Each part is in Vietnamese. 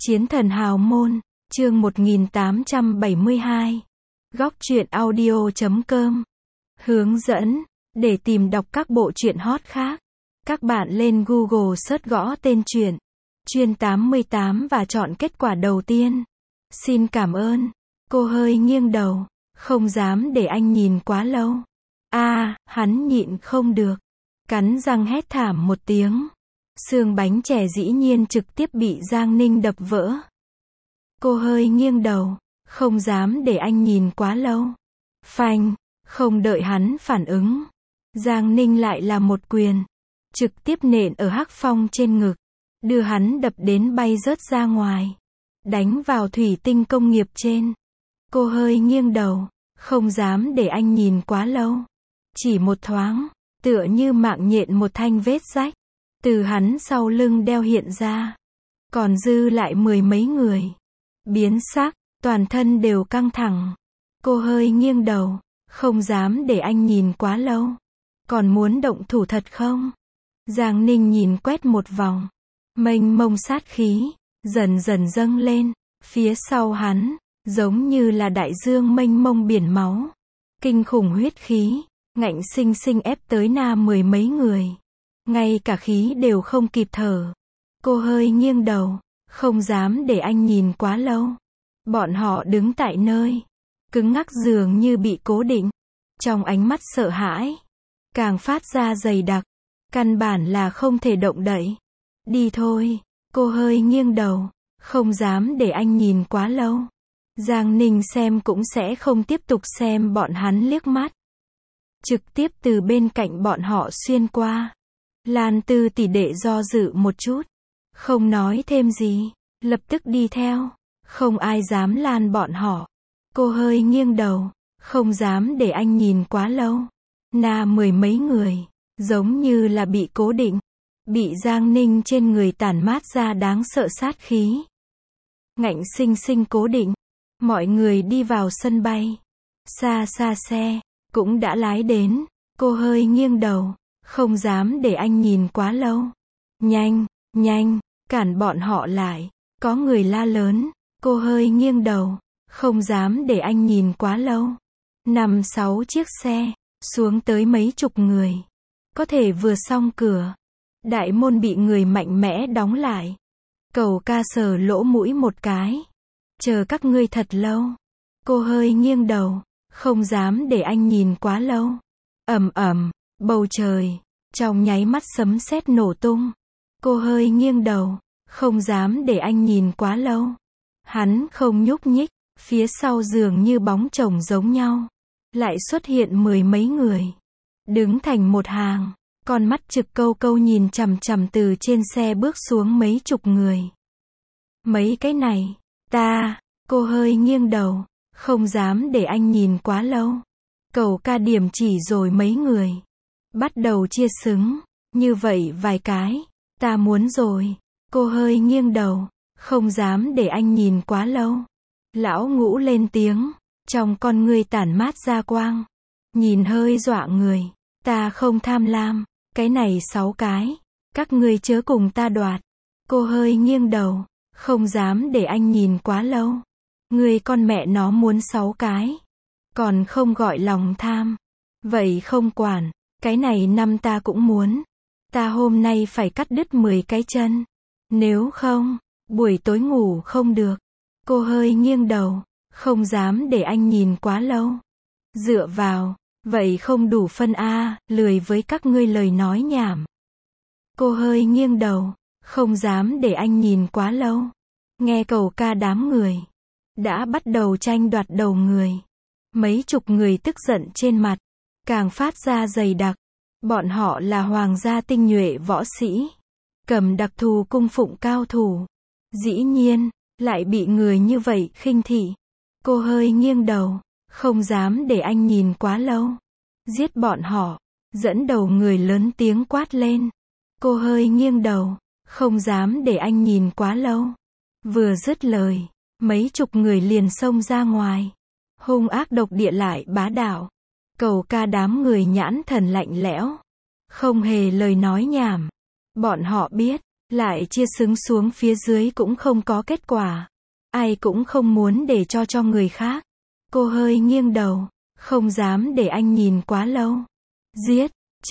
Chiến thần hào môn, chương 1872. Góc truyện audio.com. Hướng dẫn, để tìm đọc các bộ truyện hot khác. Các bạn lên Google search gõ tên truyện Chuyên 88 và chọn kết quả đầu tiên. Xin cảm ơn. Cô hơi nghiêng đầu, không dám để anh nhìn quá lâu. Hắn nhịn không được. Cắn răng hét thảm một tiếng. Xương bánh chè dĩ nhiên trực tiếp bị Giang Ninh đập vỡ. Cô hơi nghiêng đầu, không dám để anh nhìn quá lâu. Phanh, không đợi hắn phản ứng. Giang Ninh lại là một quyền. Trực tiếp nện ở Hắc Phong trên ngực. Đưa hắn đập đến bay rớt ra ngoài. Đánh vào thủy tinh công nghiệp trên. Cô hơi nghiêng đầu, không dám để anh nhìn quá lâu. Chỉ một thoáng, tựa như mạng nhện một thanh vết rách. Từ hắn sau lưng đeo hiện ra. Còn dư lại mười mấy người. Biến sắc, toàn thân đều căng thẳng. Cô hơi nghiêng đầu, không dám để anh nhìn quá lâu. Còn muốn động thủ thật không? Giang Ninh nhìn quét một vòng. Mênh mông sát khí, dần dần dâng lên. Phía sau hắn, giống như là đại dương mênh mông biển máu. Kinh khủng huyết khí, ngạnh sinh sinh ép tới mười mấy người. Ngay cả khí đều không kịp thở. Cô hơi nghiêng đầu, không dám để anh nhìn quá lâu. Bọn họ đứng tại nơi, cứng ngắc dường như bị cố định. Trong ánh mắt sợ hãi, càng phát ra dày đặc. Căn bản là không thể động đậy. Đi thôi, cô hơi nghiêng đầu, không dám để anh nhìn quá lâu. Giang Ninh xem cũng sẽ không tiếp tục xem bọn hắn liếc mắt. Trực tiếp từ bên cạnh bọn họ xuyên qua. Lan Tư tỷ đệ do dự một chút, không nói thêm gì, lập tức đi theo, không ai dám lan bọn họ. Cô hơi nghiêng đầu, không dám để anh nhìn quá lâu. Mười mấy người, giống như là bị cố định, bị Giang Ninh trên người tản mát ra đáng sợ sát khí. Ngạnh sinh sinh cố định, mọi người đi vào sân bay. Xa xa xe, cũng đã lái đến, cô hơi nghiêng đầu. Không dám để anh nhìn quá lâu. Nhanh, nhanh, cản bọn họ lại. Có người la lớn. Cô hơi nghiêng đầu. Không dám để anh nhìn quá lâu. 5-6 chiếc xe. Xuống tới mấy chục người. Có thể vừa xong cửa. Đại môn bị người mạnh mẽ đóng lại. Cầu ca sờ lỗ mũi một cái. Chờ các ngươi thật lâu. Cô hơi nghiêng đầu. Không dám để anh nhìn quá lâu. Ầm ầm. Bầu trời, trong nháy mắt sấm sét nổ tung. Cô hơi nghiêng đầu, không dám để anh nhìn quá lâu. Hắn không nhúc nhích, phía sau dường như bóng chồng giống nhau. Lại xuất hiện mười mấy người. Đứng thành một hàng, con mắt trực câu câu nhìn chằm chằm từ trên xe bước xuống mấy chục người. Mấy cái này, cô hơi nghiêng đầu, không dám để anh nhìn quá lâu. Cầu ca điểm chỉ rồi mấy người. Bắt đầu chia xứng, như vậy vài cái, ta muốn rồi. Cô hơi nghiêng đầu, không dám để anh nhìn quá lâu. Lão Ngũ lên tiếng, trong con ngươi tản mát ra quang. Nhìn hơi dọa người, ta không tham lam, cái này 6 cái, các ngươi chớ cùng ta đoạt. Cô hơi nghiêng đầu, không dám để anh nhìn quá lâu. Ngươi con mẹ nó muốn 6 cái, còn không gọi lòng tham. Vậy không quản. Cái này 5 ta cũng muốn. Ta hôm nay phải cắt đứt 10 cái chân. Nếu không, buổi tối ngủ không được. Cô hơi nghiêng đầu, không dám để anh nhìn quá lâu. Dựa vào, vậy không đủ phân lười với các ngươi lời nói nhảm. Cô hơi nghiêng đầu, không dám để anh nhìn quá lâu. Nghe cầu ca đám người. Đã bắt đầu tranh đoạt đầu người. Mấy chục người tức giận trên mặt. Càng phát ra dày đặc. Bọn họ là hoàng gia tinh nhuệ võ sĩ. Cầm đặc thù cung phụng cao thủ. Dĩ nhiên, lại bị người như vậy khinh thị. Cô hơi nghiêng đầu, không dám để anh nhìn quá lâu. Giết bọn họ. Dẫn đầu người lớn tiếng quát lên. Cô hơi nghiêng đầu, không dám để anh nhìn quá lâu. Vừa dứt lời, mấy chục người liền xông ra ngoài. Hung ác độc địa lại bá đạo. Cầu ca đám người nhãn thần lạnh lẽo. Không hề lời nói nhảm. Bọn họ biết, Lại chia xứng xuống phía dưới cũng không có kết quả. Ai cũng không muốn để cho người khác. Cô hơi nghiêng đầu, không dám để anh nhìn quá lâu. Giết,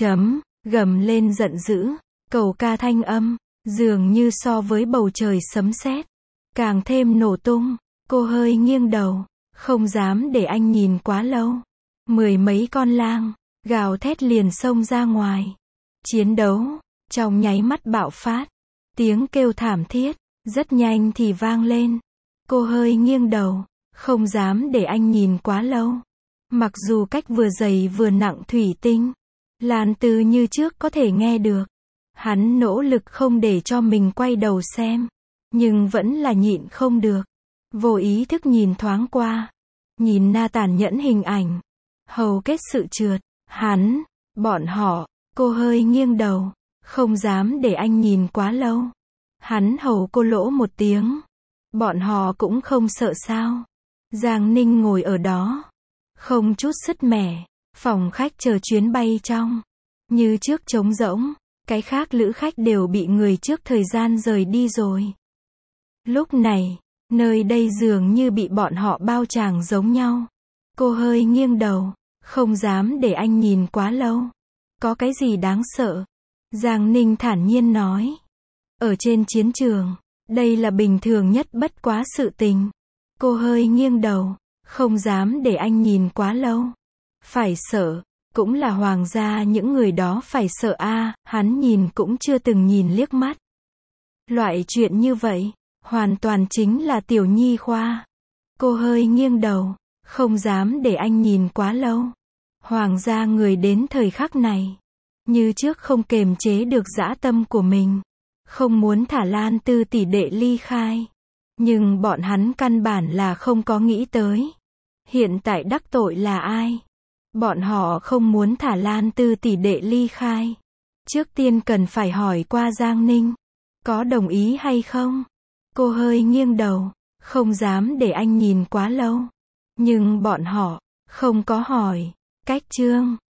gầm lên giận dữ, cầu ca thanh âm, dường như so với bầu trời sấm sét, càng thêm nổ tung. Cô hơi nghiêng đầu, không dám để anh nhìn quá lâu. Mười mấy con lang, gào thét liền xông ra ngoài. Chiến đấu, trong nháy mắt bạo phát. Tiếng kêu thảm thiết, rất nhanh thì vang lên. Cô hơi nghiêng đầu, không dám để anh nhìn quá lâu. Mặc dù cách vừa dày vừa nặng thủy tinh, Lan Tư như trước có thể nghe được. Hắn nỗ lực không để cho mình quay đầu xem, nhưng vẫn là nhịn không được. Vô ý thức nhìn thoáng qua, nhìn na tàn nhẫn hình ảnh, hầu kết sự trượt, hắn, bọn họ, cô hơi nghiêng đầu, không dám để anh nhìn quá lâu. Hắn hầu cô lỗ một tiếng. Bọn họ cũng không sợ sao. Giang Ninh ngồi ở đó, không chút sứt mẻ, phòng khách chờ chuyến bay trong. Như trước trống rỗng, cái khác lữ khách đều bị người trước thời gian rời đi rồi. Lúc này, nơi đây dường như bị bọn họ bao tràng giống nhau. Cô hơi nghiêng đầu, không dám để anh nhìn quá lâu. Có cái gì đáng sợ? Giang Ninh thản nhiên nói. Ở trên chiến trường, đây là bình thường nhất bất quá sự tình. Cô hơi nghiêng đầu, không dám để anh nhìn quá lâu. Phải sợ, cũng là hoàng gia những người đó phải sợ a, hắn nhìn cũng chưa từng nhìn liếc mắt. Loại chuyện như vậy, hoàn toàn chính là tiểu nhi khoa. Cô hơi nghiêng đầu, không dám để anh nhìn quá lâu. Hoàng gia người đến thời khắc này, như trước không kềm chế được dã tâm của mình. Không muốn thả Lan Tư tỷ đệ ly khai. Nhưng bọn hắn căn bản là không có nghĩ tới. Hiện tại đắc tội là ai? Bọn họ không muốn thả Lan Tư tỷ đệ ly khai. Trước tiên cần phải hỏi qua Giang Ninh. Có đồng ý hay không? Cô hơi nghiêng đầu, không dám để anh nhìn quá lâu. Nhưng bọn họ không có hỏi. Cách chương